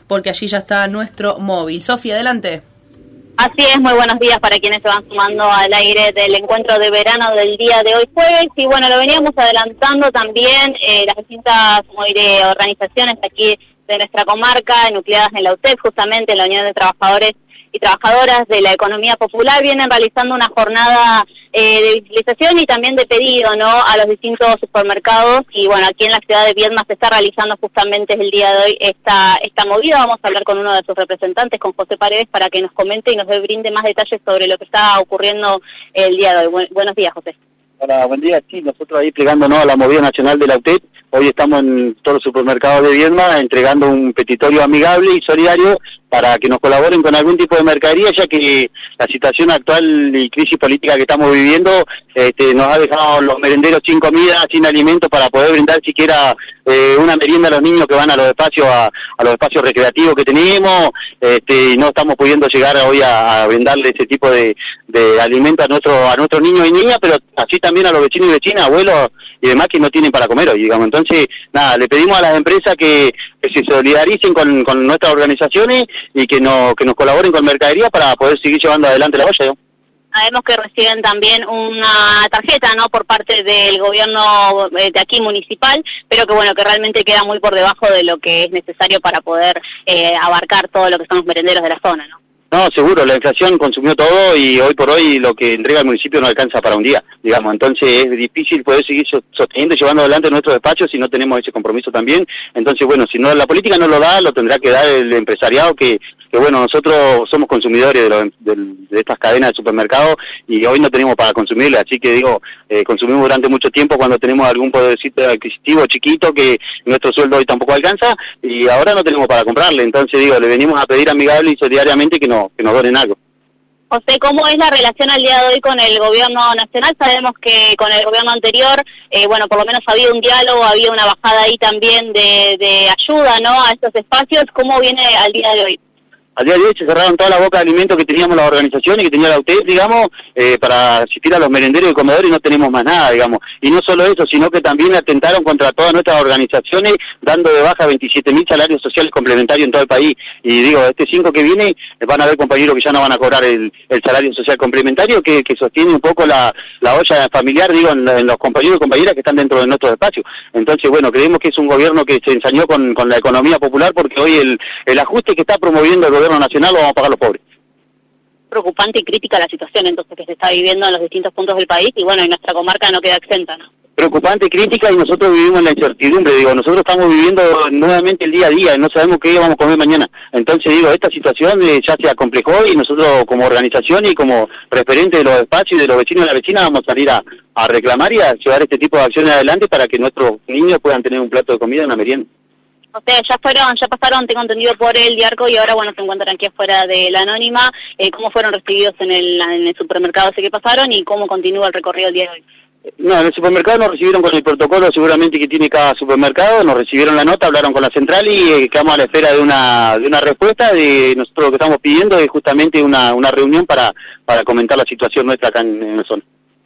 porque allí ya está nuestro móvil. Sofía, adelante. Así es, muy buenos días para quienes se van sumando al aire del encuentro de verano del día de hoy jueves. Y bueno, lo veníamos adelantando también, las distintas organizaciones aquí de nuestra comarca, nucleadas en la UTEP, justamente en la Unión de Trabajadores y Trabajadoras de la Economía Popular, vienen realizando una jornada de visibilización y también de pedido, ¿no?, a los distintos supermercados. Y bueno, aquí en la ciudad de Viedma se está realizando justamente el día de hoy esta movida. Vamos a hablar con uno de sus representantes, con José Paredes, para que nos comente y nos brinde más detalles sobre lo que está ocurriendo el día de hoy. Buenos días, José. Hola, buen día. Sí, nosotros ahí plegándonos a la movida nacional de la UTEP. Hoy estamos en todos los supermercados de Viedma entregando un petitorio amigable y solidario para que nos colaboren con algún tipo de mercadería, ya que la situación actual y crisis política que estamos viviendo nos ha dejado los merenderos sin comida, sin alimentos para poder brindar siquiera una merienda a los niños que van a los espacios a los espacios recreativos que tenemos, y no estamos pudiendo llegar hoy a brindarle ese tipo de alimentos a nuestros niños y niñas, pero así también a los vecinos y vecinas, abuelos y demás que no tienen para comer hoy, digamos. Entonces, nada, le pedimos a las empresas que se solidaricen con nuestras organizaciones y que nos colaboren con mercadería para poder seguir llevando adelante la olla, ¿no? Sabemos que reciben también una tarjeta, ¿no?, por parte del gobierno de aquí municipal, pero que bueno, que realmente queda muy por debajo de lo que es necesario para poder abarcar todo lo que son los merenderos de la zona, ¿no? No, seguro, la inflación consumió todo y hoy por hoy lo que entrega el municipio no alcanza para un día, digamos. Entonces es difícil poder seguir sosteniendo y llevando adelante nuestros espacios si no tenemos ese compromiso también. Entonces, bueno, si no la política no lo da, lo tendrá que dar el empresariado que bueno, nosotros somos consumidores de estas cadenas de supermercados y hoy no tenemos para consumirle, así que digo, consumimos durante mucho tiempo cuando tenemos algún podercito adquisitivo chiquito que nuestro sueldo hoy tampoco alcanza y ahora no tenemos para comprarle. Entonces digo, le venimos a pedir amigable y solidariamente que nos donen algo. José, ¿cómo es la relación al día de hoy con el gobierno nacional? Sabemos que con el gobierno anterior, bueno, por lo menos había un diálogo, había una bajada ahí también de ayuda, ¿no?, a estos espacios. ¿Cómo viene al día de hoy? Al día de hoy se cerraron toda la boca de alimentos que teníamos las organizaciones, que tenía la UTEP, digamos, para asistir a los merenderos y comedores y no tenemos más nada, digamos. Y no solo eso, sino que también atentaron contra todas nuestras organizaciones, dando de baja 27.000 salarios sociales complementarios en todo el país. Y digo, este 5 que viene, van a haber compañeros que ya no van a cobrar el salario social complementario, que sostiene un poco la olla familiar, digo, en los compañeros y compañeras que están dentro de nuestros espacios. Entonces, bueno, creemos que es un gobierno que se ensañó con la economía popular, porque hoy el ajuste que está promoviendo el gobierno nacional lo vamos a pagar los pobres. Preocupante y crítica la situación entonces que se está viviendo en los distintos puntos del país y bueno, y nuestra comarca no queda exenta, ¿no? Preocupante, crítica, y nosotros vivimos en la incertidumbre, digo, nosotros estamos viviendo nuevamente el día a día y no sabemos qué vamos a comer mañana. Entonces digo, esta situación ya se acomplejó y nosotros como organización y como referente de los espacios y de los vecinos y de la vecina vamos a salir a reclamar y a llevar este tipo de acciones adelante para que nuestros niños puedan tener un plato de comida y una merienda. O sea, ya pasaron, tengo entendido, por el Diarco y ahora, bueno, se encuentran aquí afuera de la Anónima. ¿Cómo fueron recibidos en el supermercado ese que pasaron y cómo continúa el recorrido el día de hoy? No, en el supermercado nos recibieron con el protocolo seguramente que tiene cada supermercado, nos recibieron la nota, hablaron con la central y quedamos a la espera de una respuesta. De nosotros lo que estamos pidiendo es justamente una reunión para comentar la situación nuestra acá en la zona.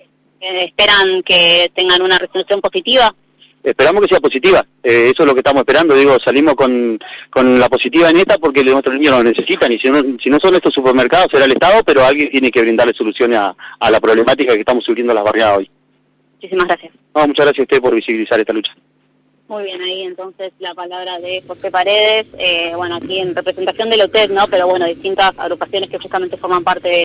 ¿Esperan que tengan una resolución positiva? Esperamos que sea positiva, eso es lo que estamos esperando, digo, salimos con la positiva en esta porque nuestros niños lo necesitan y si no son estos supermercados será el Estado, pero alguien tiene que brindarle soluciones a la problemática que estamos sufriendo las barriadas hoy. Muchísimas gracias. No, muchas gracias a usted por visibilizar esta lucha. Muy bien, ahí entonces la palabra de José Paredes, bueno, aquí en representación de la UTEP, ¿no?, pero bueno, distintas agrupaciones que justamente forman parte de